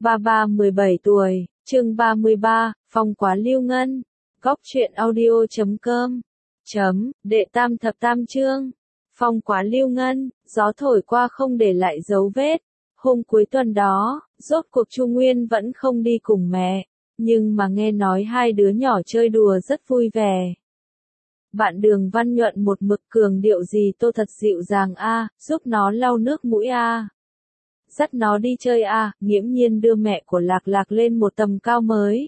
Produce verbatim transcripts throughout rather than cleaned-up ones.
Ba Ba mười bảy tuổi, chương ba mươi ba, Phong quá lưu ngân. Góc truyện audio chấm com. Chấm, đệ tam thập tam chương. Phong quá lưu ngân, gió thổi qua không để lại dấu vết. Hôm cuối tuần đó, rốt cuộc Chu Nguyên vẫn không đi cùng mẹ, nhưng mà nghe nói hai đứa nhỏ chơi đùa rất vui vẻ. Bạn Đường Văn Nhuận một mực cường điệu gì Tô thật dịu dàng a, giúp nó lau nước mũi a, dắt nó đi chơi a, nghiễm nhiên đưa mẹ của Lạc Lạc lên một tầm cao mới.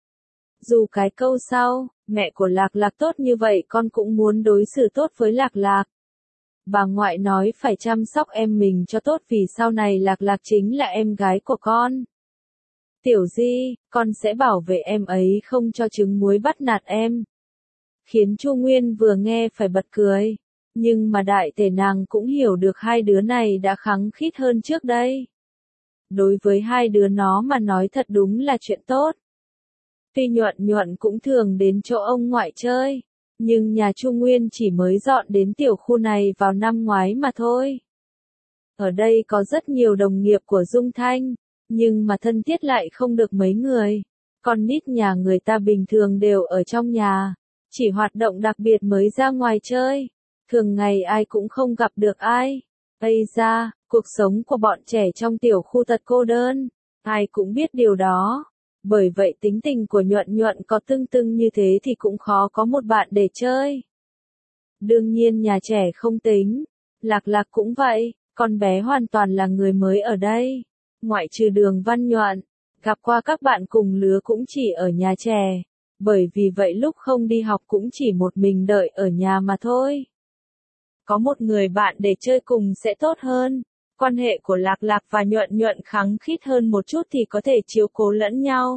Dù cái câu sau, mẹ của Lạc Lạc tốt như vậy con cũng muốn đối xử tốt với Lạc Lạc. Bà ngoại nói phải chăm sóc em mình cho tốt vì sau này Lạc Lạc chính là em gái của con. Tiểu Di, con sẽ bảo vệ em ấy không cho trứng muối bắt nạt em. Khiến Chu Nguyên vừa nghe phải bật cười. Nhưng mà đại tể nàng cũng hiểu được hai đứa này đã khăng khít hơn trước đây. Đối với hai đứa nó mà nói thật đúng là chuyện tốt. Tuy Nhuận Nhuận cũng thường đến chỗ ông ngoại chơi, nhưng nhà Chu Nguyên chỉ mới dọn đến tiểu khu này vào năm ngoái mà thôi. Ở đây có rất nhiều đồng nghiệp của Dung Thanh, nhưng mà thân thiết lại không được mấy người. Con nít nhà người ta bình thường đều ở trong nhà, chỉ hoạt động đặc biệt mới ra ngoài chơi. Thường ngày ai cũng không gặp được ai. Ây ra, cuộc sống của bọn trẻ trong tiểu khu thật cô đơn, ai cũng biết điều đó. Bởi vậy tính tình của Nhuận Nhuận có tưng tưng như thế thì cũng khó có một bạn để chơi. Đương nhiên nhà trẻ không tính, Lạc Lạc cũng vậy, con bé hoàn toàn là người mới ở đây. Ngoại trừ Đường Văn Nhuận, gặp qua các bạn cùng lứa cũng chỉ ở nhà trẻ. Bởi vì vậy lúc không đi học cũng chỉ một mình đợi ở nhà mà thôi. Có một người bạn để chơi cùng sẽ tốt hơn. Quan hệ của Lạc Lạc và Nhuận Nhuận khăng khít hơn một chút thì có thể chiếu cố lẫn nhau.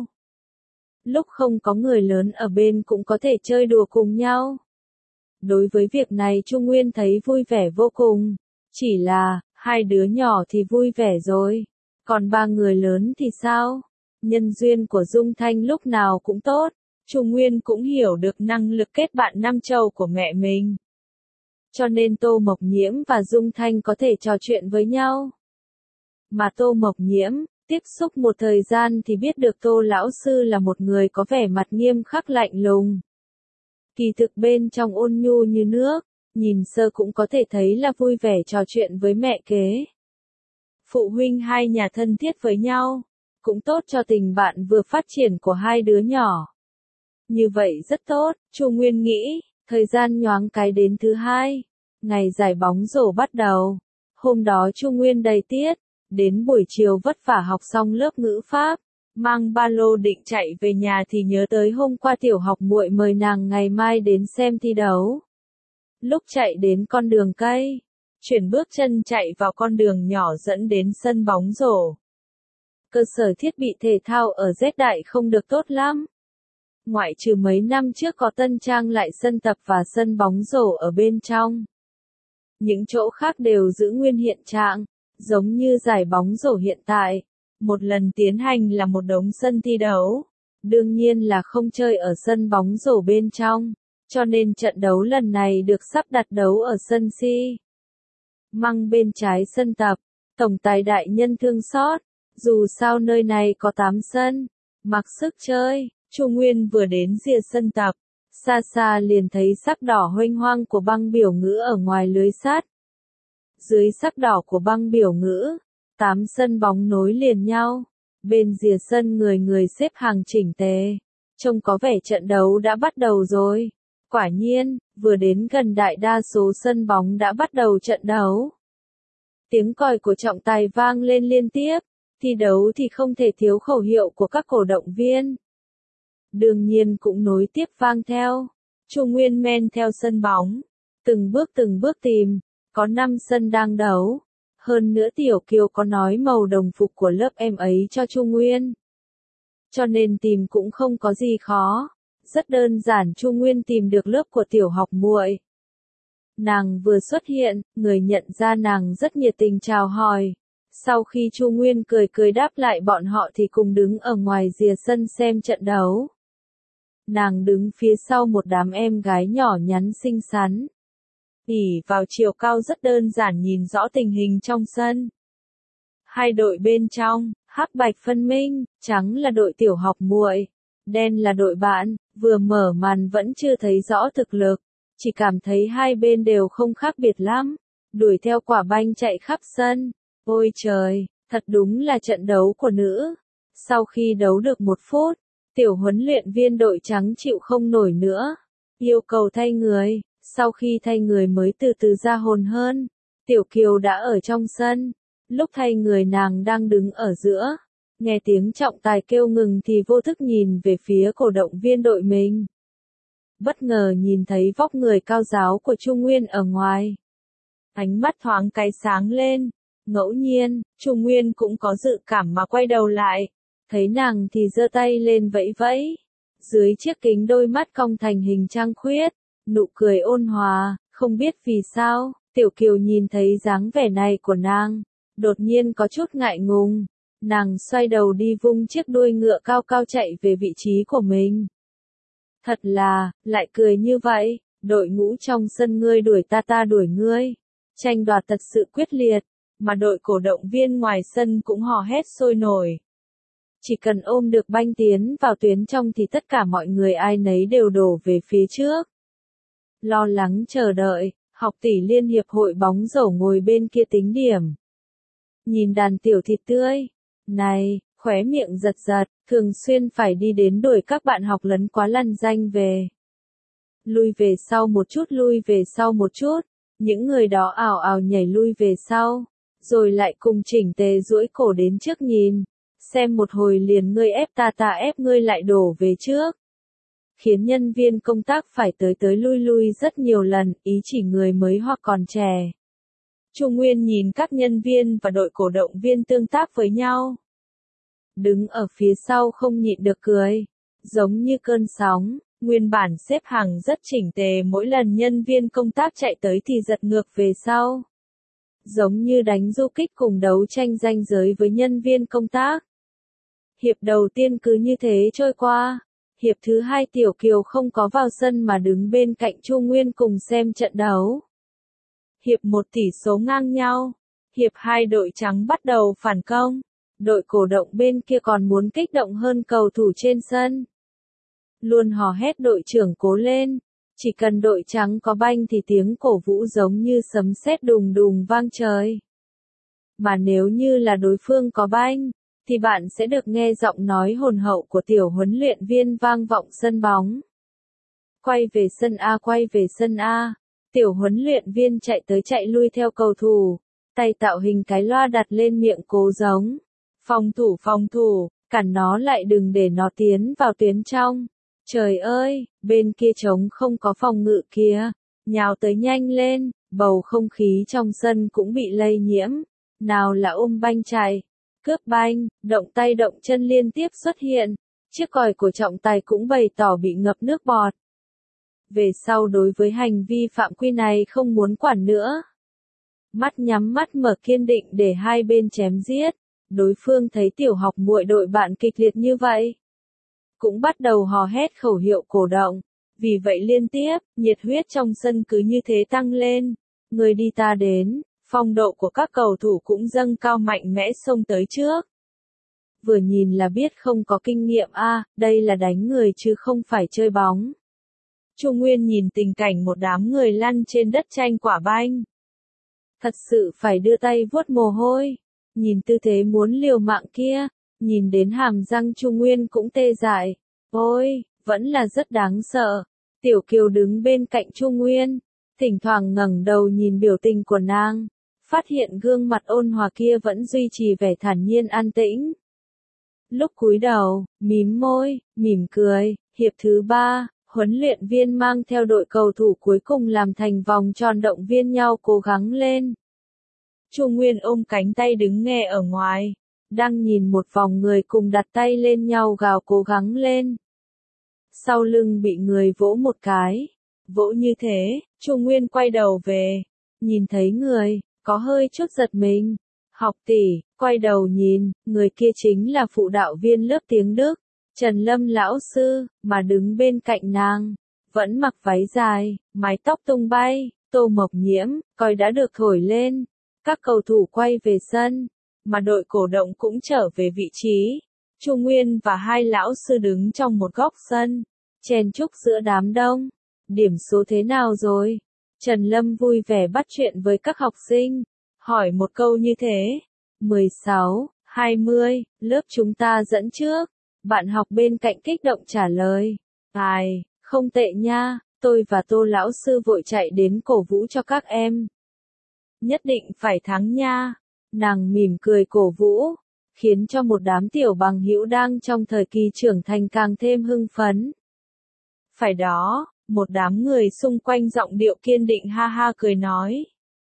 Lúc không có người lớn ở bên cũng có thể chơi đùa cùng nhau. Đối với việc này Chu Nguyên thấy vui vẻ vô cùng. Chỉ là, hai đứa nhỏ thì vui vẻ rồi. Còn ba người lớn thì sao? Nhân duyên của Dung Thanh lúc nào cũng tốt. Chu Nguyên cũng hiểu được năng lực kết bạn năm châu của mẹ mình. Cho nên Tô Mộc Nhiễm và Dung Thanh có thể trò chuyện với nhau. Mà Tô Mộc Nhiễm, tiếp xúc một thời gian thì biết được Tô lão sư là một người có vẻ mặt nghiêm khắc lạnh lùng. Kỳ thực bên trong ôn nhu như nước, nhìn sơ cũng có thể thấy là vui vẻ trò chuyện với mẹ kế. Phụ huynh hai nhà thân thiết với nhau, cũng tốt cho tình bạn vừa phát triển của hai đứa nhỏ. Như vậy rất tốt, Chu Nguyên nghĩ. Thời gian nhoáng cái đến thứ hai, ngày giải bóng rổ bắt đầu. Hôm đó Chu Nguyên đầy tiết, đến buổi chiều vất vả học xong lớp ngữ pháp, mang ba lô định chạy về nhà thì nhớ tới hôm qua tiểu học muội mời nàng ngày mai đến xem thi đấu. Lúc chạy đến con đường cây, chuyển bước chân chạy vào con đường nhỏ dẫn đến sân bóng rổ. Cơ sở thiết bị thể thao ở Z Đại không được tốt lắm. Ngoại trừ mấy năm trước có tân trang lại sân tập và sân bóng rổ ở bên trong. Những chỗ khác đều giữ nguyên hiện trạng, giống như giải bóng rổ hiện tại. Một lần tiến hành là một đống sân thi đấu. Đương nhiên là không chơi ở sân bóng rổ bên trong, cho nên trận đấu lần này được sắp đặt đấu ở sân Si Măng bên trái sân tập. Tổng tài đại nhân thương xót, dù sao nơi này có tám sân, mặc sức chơi. Chu Nguyên vừa đến rìa sân tập, xa xa liền thấy sắc đỏ huênh hoang của băng biểu ngữ ở ngoài lưới sắt. Dưới sắc đỏ của băng biểu ngữ, tám sân bóng nối liền nhau, bên rìa sân người người xếp hàng chỉnh tề, trông có vẻ trận đấu đã bắt đầu rồi. Quả nhiên, vừa đến gần đại đa số sân bóng đã bắt đầu trận đấu. Tiếng còi của trọng tài vang lên liên tiếp, thi đấu thì không thể thiếu khẩu hiệu của các cổ động viên. Đương nhiên cũng nối tiếp vang theo. Chu Nguyên men theo sân bóng, từng bước từng bước tìm, có năm sân đang đấu. Hơn nữa Tiểu Kiều có nói màu đồng phục của lớp em ấy cho Chu Nguyên. Cho nên tìm cũng không có gì khó. Rất đơn giản Chu Nguyên tìm được lớp của tiểu học muội. Nàng vừa xuất hiện, người nhận ra nàng rất nhiệt tình chào hỏi. Sau khi Chu Nguyên cười cười đáp lại bọn họ thì cùng đứng ở ngoài rìa sân xem trận đấu. Nàng đứng phía sau một đám em gái nhỏ nhắn xinh xắn. ỉ vào chiều cao rất đơn giản nhìn rõ tình hình trong sân. Hai đội bên trong, Hắc bạch phân minh, trắng là đội tiểu học muội, đen là đội bạn, vừa mở màn vẫn chưa thấy rõ thực lực, chỉ cảm thấy hai bên đều không khác biệt lắm, đuổi theo quả banh chạy khắp sân. Ôi trời, thật đúng là trận đấu của nữ. Sau khi đấu được một phút, tiểu huấn luyện viên đội trắng chịu không nổi nữa, yêu cầu thay người. Sau khi thay người mới từ từ ra hồn hơn, Tiểu Kiều đã ở trong sân, lúc thay người nàng đang đứng ở giữa, nghe tiếng trọng tài kêu ngừng thì vô thức nhìn về phía cổ động viên đội mình. Bất ngờ nhìn thấy vóc người cao ráo của Trung Nguyên ở ngoài. Ánh mắt thoáng cái sáng lên, ngẫu nhiên, Trung Nguyên cũng có dự cảm mà quay đầu lại, thấy nàng thì giơ tay lên vẫy vẫy. Dưới chiếc kính đôi mắt cong thành hình trăng khuyết, nụ cười ôn hòa, không biết vì sao, Tiểu Kiều nhìn thấy dáng vẻ này của nàng, đột nhiên có chút ngại ngùng, nàng xoay đầu đi vung chiếc đuôi ngựa cao cao chạy về vị trí của mình. Thật là, lại cười như vậy, đội ngũ trong sân ngươi đuổi ta ta đuổi ngươi, tranh đoạt thật sự quyết liệt, mà đội cổ động viên ngoài sân cũng hò hét sôi nổi. Chỉ cần ôm được banh tiến vào tuyến trong thì tất cả mọi người ai nấy đều đổ về phía trước. Lo lắng chờ đợi, học tỷ liên hiệp hội bóng rổ ngồi bên kia tính điểm. Nhìn đàn tiểu thịt tươi, này, khóe miệng giật giật, thường xuyên phải đi đến đuổi các bạn học lấn quá lằn danh về. Lui về sau một chút lui về sau một chút, những người đó ào ào nhảy lui về sau, rồi lại cùng chỉnh tề duỗi cổ đến trước nhìn, xem một hồi liền ngươi ép ta ta ép ngươi lại đổ về trước. Khiến nhân viên công tác phải tới tới lui lui rất nhiều lần, ý chỉ người mới hoặc còn trẻ. Trung Nguyên nhìn các nhân viên và đội cổ động viên tương tác với nhau. Đứng ở phía sau không nhịn được cười, giống như cơn sóng, nguyên bản xếp hàng rất chỉnh tề mỗi lần nhân viên công tác chạy tới thì giật ngược về sau. Giống như đánh du kích cùng đấu tranh ranh giới với nhân viên công tác. Hiệp đầu tiên cứ như thế trôi qua. Hiệp thứ hai Tiểu Kiều không có vào sân mà đứng bên cạnh Chu Nguyên cùng xem trận đấu. Hiệp một tỷ số ngang nhau. Hiệp hai đội trắng bắt đầu phản công. Đội cổ động bên kia còn muốn kích động hơn cầu thủ trên sân. Luôn hò hét đội trưởng cố lên. Chỉ cần đội trắng có banh thì tiếng cổ vũ giống như sấm sét đùng đùng vang trời. Mà nếu như là đối phương có banh, thì bạn sẽ được nghe giọng nói hồn hậu của tiểu huấn luyện viên vang vọng sân bóng. Quay về sân A, quay về sân A. Tiểu huấn luyện viên chạy tới chạy lui theo cầu thủ, tay tạo hình cái loa đặt lên miệng cố giống. Phòng thủ phòng thủ, cản nó lại đừng để nó tiến vào tuyến trong. Trời ơi, bên kia trống không có phòng ngự kia, nhào tới nhanh lên, bầu không khí trong sân cũng bị lây nhiễm. Nào là ôm banh chạy, cướp banh, động tay động chân liên tiếp xuất hiện, chiếc còi của trọng tài cũng bày tỏ bị ngập nước bọt. Về sau đối với hành vi phạm quy này không muốn quản nữa. Mắt nhắm mắt mở kiên định để hai bên chém giết, đối phương thấy tiểu học muội đội bạn kịch liệt như vậy. Cũng bắt đầu hò hét khẩu hiệu cổ động, vì vậy liên tiếp, nhiệt huyết trong sân cứ như thế tăng lên, người đi ta đến. Phong độ của các cầu thủ cũng dâng cao mạnh mẽ xông tới trước. Vừa nhìn là biết không có kinh nghiệm a, à, đây là đánh người chứ không phải chơi bóng. Trung Nguyên nhìn tình cảnh một đám người lăn trên đất tranh quả banh. Thật sự phải đưa tay vuốt mồ hôi. Nhìn tư thế muốn liều mạng kia, nhìn đến hàm răng Trung Nguyên cũng tê dại. Ôi, vẫn là rất đáng sợ. Tiểu Kiều đứng bên cạnh Trung Nguyên, thỉnh thoảng ngẩng đầu nhìn biểu tình của nàng. Phát hiện gương mặt ôn hòa kia vẫn duy trì vẻ thản nhiên an tĩnh. Lúc cúi đầu, mím môi, mỉm cười, hiệp thứ ba, huấn luyện viên mang theo đội cầu thủ cuối cùng làm thành vòng tròn động viên nhau cố gắng lên. Chu Nguyên ôm cánh tay đứng nghe ở ngoài, đang nhìn một vòng người cùng đặt tay lên nhau gào cố gắng lên. Sau lưng bị người vỗ một cái, vỗ như thế, Chu Nguyên quay đầu về, nhìn thấy người. Có hơi chút giật mình. Học tỷ, quay đầu nhìn, người kia chính là phụ đạo viên lớp tiếng Đức, Trần Lâm lão sư, mà đứng bên cạnh nàng, vẫn mặc váy dài, mái tóc tung bay, Tô Mộc Nhiễm, còi đã được thổi lên. Các cầu thủ quay về sân, mà đội cổ động cũng trở về vị trí. Chu Nguyên và hai lão sư đứng trong một góc sân, chen chúc giữa đám đông. Điểm số thế nào rồi? Trần Lâm vui vẻ bắt chuyện với các học sinh, hỏi một câu như thế. mười sáu, hai mươi, lớp chúng ta dẫn trước. Bạn học bên cạnh kích động trả lời. Ai, không tệ nha, tôi và Tô lão sư vội chạy đến cổ vũ cho các em. Nhất định phải thắng nha. Nàng mỉm cười cổ vũ, khiến cho một đám tiểu bằng hữu đang trong thời kỳ trưởng thành càng thêm hưng phấn. Phải đó, một đám người xung quanh giọng điệu kiên định ha ha cười nói.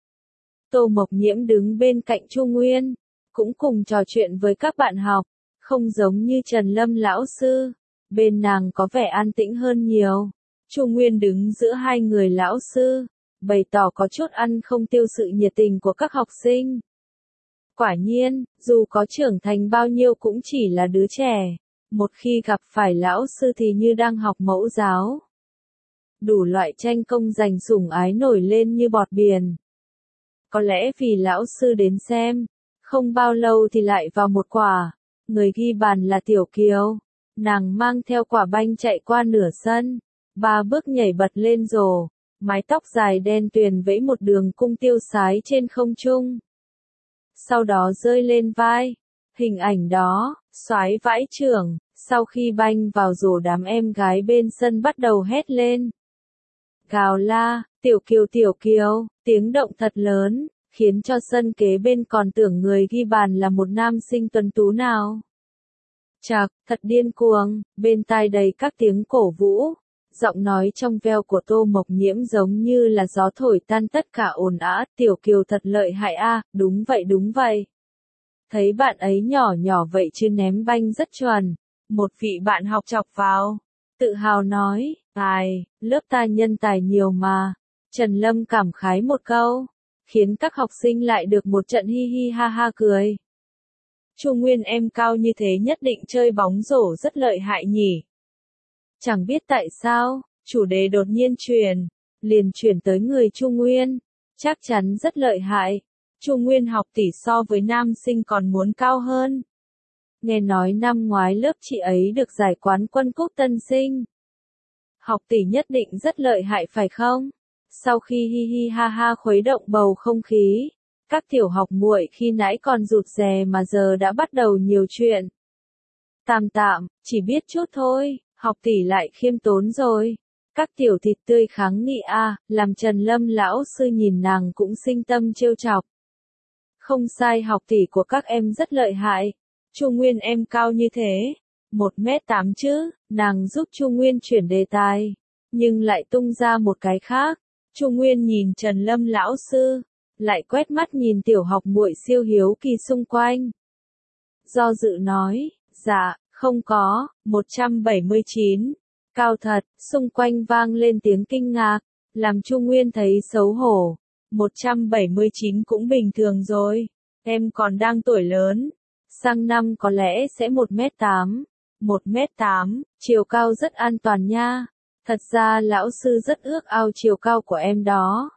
Tô Mộc Nhiễm đứng bên cạnh Chu Nguyên, cũng cùng trò chuyện với các bạn học, không giống như Trần Lâm lão sư, bên nàng có vẻ an tĩnh hơn nhiều. Chu Nguyên đứng giữa hai người lão sư, bày tỏ có chút ăn không tiêu sự nhiệt tình của các học sinh. Quả nhiên, dù có trưởng thành bao nhiêu cũng chỉ là đứa trẻ, một khi gặp phải lão sư thì như đang học mẫu giáo. Đủ loại tranh công giành sủng ái nổi lên như bọt biển. Có lẽ vì lão sư đến xem, không bao lâu thì lại vào một quả, người ghi bàn là Tiểu Kiều. Nàng mang theo quả banh chạy qua nửa sân, ba bước nhảy bật lên rổ, mái tóc dài đen tuyền vẫy một đường cung tiêu sái trên không trung. Sau đó rơi lên vai. Hình ảnh đó, soái vãi trưởng, sau khi banh vào rổ đám em gái bên sân bắt đầu hét lên. Gào la, Tiểu Kiều Tiểu Kiều, tiếng động thật lớn, khiến cho sân kế bên còn tưởng người ghi bàn là một nam sinh tuấn tú nào. Chạc, thật điên cuồng, bên tai đầy các tiếng cổ vũ, giọng nói trong veo của Tô Mộc Nhiễm giống như là gió thổi tan tất cả ồn ào. Tiểu Kiều thật lợi hại a, à, đúng vậy đúng vậy. Thấy bạn ấy nhỏ nhỏ vậy chứ ném banh rất chuẩn. Một vị bạn học chọc vào, tự hào nói, ai, lớp ta nhân tài nhiều mà. Trần Lâm cảm khái một câu, khiến các học sinh lại được một trận hi hi ha ha cười. Chu Nguyên em cao như thế nhất định chơi bóng rổ rất lợi hại nhỉ. Chẳng biết tại sao, chủ đề đột nhiên chuyển, liền chuyển tới người Chu Nguyên, chắc chắn rất lợi hại. Chu Nguyên học tỷ so với nam sinh còn muốn cao hơn. Nghe nói năm ngoái lớp chị ấy được giải quán quân cúp tân sinh. Học tỷ nhất định rất lợi hại phải không? Sau khi hi hi ha ha khuấy động bầu không khí, các tiểu học muội khi nãy còn rụt rè mà giờ đã bắt đầu nhiều chuyện. Tạm tạm, chỉ biết chút thôi, học tỷ lại khiêm tốn rồi. Các tiểu thịt tươi kháng nghị a, làm Trần Lâm lão sư nhìn nàng cũng sinh tâm trêu chọc. Không sai, học tỷ của các em rất lợi hại. Chu Nguyên em cao như thế, một mét tám chứ, nàng giúp Chu Nguyên chuyển đề tài, nhưng lại tung ra một cái khác. Chu Nguyên nhìn Trần Lâm lão sư, lại quét mắt nhìn tiểu học muội siêu hiếu kỳ xung quanh. Do dự nói, dạ, không có, một trăm bảy mươi chín, cao thật, xung quanh vang lên tiếng kinh ngạc, làm Chu Nguyên thấy xấu hổ. một trăm bảy mươi chín cũng bình thường rồi, em còn đang tuổi lớn, sang năm có lẽ sẽ một mét tám, một mét tám, chiều cao rất an toàn nha, thật ra lão sư rất ước ao chiều cao của em đó.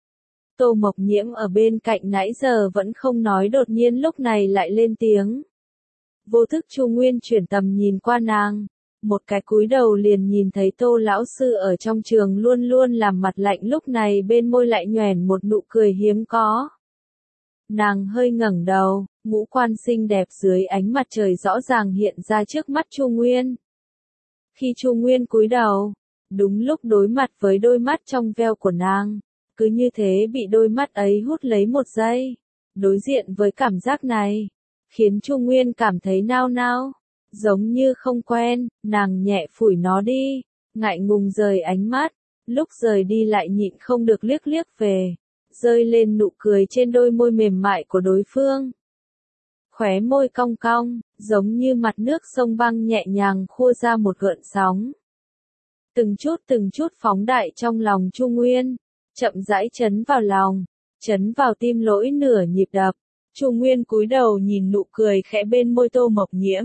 Tô Mộc Nhiễm ở bên cạnh nãy giờ vẫn không nói đột nhiên lúc này lại lên tiếng. Vô thức Chu Nguyên chuyển tầm nhìn qua nàng, một cái cúi đầu liền nhìn thấy Tô lão sư ở trong trường luôn luôn làm mặt lạnh lúc này bên môi lại nhoẻn một nụ cười hiếm có. Nàng hơi ngẩng đầu, ngũ quan xinh đẹp dưới ánh mặt trời rõ ràng hiện ra trước mắt Chu Nguyên. Khi Chu Nguyên cúi đầu, đúng lúc đối mặt với đôi mắt trong veo của nàng, cứ như thế bị đôi mắt ấy hút lấy một giây. Đối diện với cảm giác này, khiến Chu Nguyên cảm thấy nao nao, giống như không quen, nàng nhẹ phủi nó đi, ngại ngùng rời ánh mắt, lúc rời đi lại nhịn không được liếc liếc về, rơi lên nụ cười trên đôi môi mềm mại của đối phương. Khóe môi cong cong, giống như mặt nước sông băng nhẹ nhàng khua ra một gợn sóng. Từng chút từng chút phóng đại trong lòng Chu Nguyên, chậm rãi chấn vào lòng, chấn vào tim lỗi nửa nhịp đập. Chu Nguyên cúi đầu nhìn nụ cười khẽ bên môi Tô Mộc Nhiễm.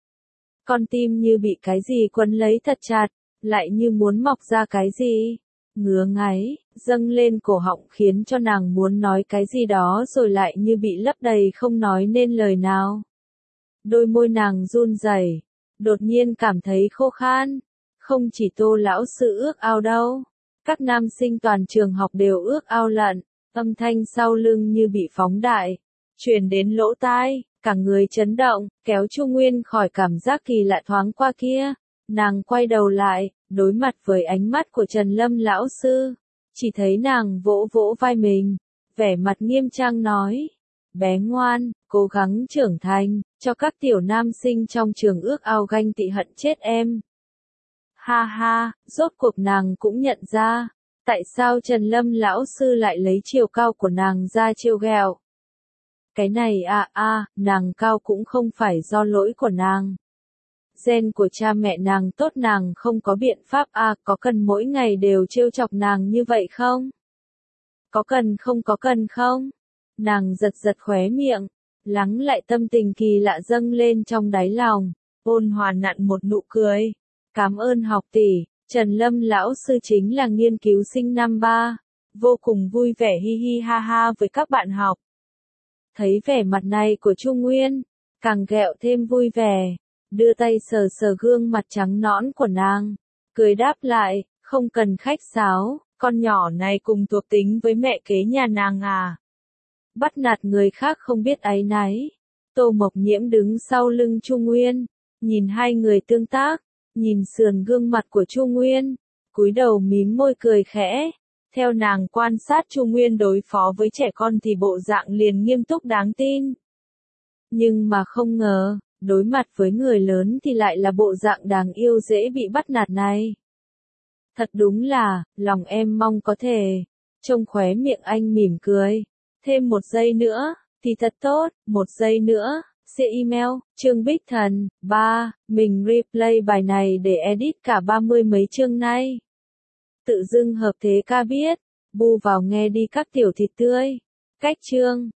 Con tim như bị cái gì quấn lấy thật chặt, lại như muốn mọc ra cái gì. Ngứa ngáy, dâng lên cổ họng khiến cho nàng muốn nói cái gì đó rồi lại như bị lấp đầy không nói nên lời nào. Đôi môi nàng run rẩy, đột nhiên cảm thấy khô khan. Không chỉ Tô lão sư ước ao đâu, các nam sinh toàn trường học đều ước ao lận. Âm thanh sau lưng như bị phóng đại, truyền đến lỗ tai, cả người chấn động, kéo Chu Nguyên khỏi cảm giác kỳ lạ thoáng qua kia. Nàng quay đầu lại, đối mặt với ánh mắt của Trần Lâm lão sư, chỉ thấy nàng vỗ vỗ vai mình, vẻ mặt nghiêm trang nói: bé ngoan, cố gắng trưởng thành, cho các tiểu nam sinh trong trường ước ao ganh tị hận chết em. Ha ha, rốt cuộc nàng cũng nhận ra, tại sao Trần Lâm lão sư lại lấy chiều cao của nàng ra trêu ghẹo. Cái này à à, nàng cao cũng không phải do lỗi của nàng. Gen của cha mẹ nàng tốt, nàng không có biện pháp à, có cần mỗi ngày đều trêu chọc nàng như vậy không? Có cần không có cần không? Nàng giật giật khóe miệng, lắng lại tâm tình kỳ lạ dâng lên trong đáy lòng, ôn hòa nặn một nụ cười. Cảm ơn học tỷ, Trần Lâm lão sư chính là nghiên cứu sinh năm ba, vô cùng vui vẻ hi hi ha ha với các bạn học. Thấy vẻ mặt này của Chu Nguyên, càng ghẹo thêm vui vẻ, đưa tay sờ sờ gương mặt trắng nõn của nàng, cười đáp lại, không cần khách sáo, con nhỏ này cùng thuộc tính với mẹ kế nhà nàng à. Bắt nạt người khác không biết áy náy. Tô Mộc Nhiễm đứng sau lưng Chu Nguyên, nhìn hai người tương tác, nhìn sườn gương mặt của Chu Nguyên, cúi đầu mím môi cười khẽ. Theo nàng quan sát Chu Nguyên đối phó với trẻ con thì bộ dạng liền nghiêm túc đáng tin. Nhưng mà không ngờ, đối mặt với người lớn thì lại là bộ dạng đáng yêu dễ bị bắt nạt này. Thật đúng là, lòng em mong có thể. Trông khóe miệng anh mỉm cười. Thêm một giây nữa, thì thật tốt, một giây nữa. Sẽ email, Trương Bích Thần, ba, mình replay bài này để edit cả ba mươi mấy chương nay. Tự dưng hợp thế ca biết, bu vào nghe đi các tiểu thịt tươi. Cách chương.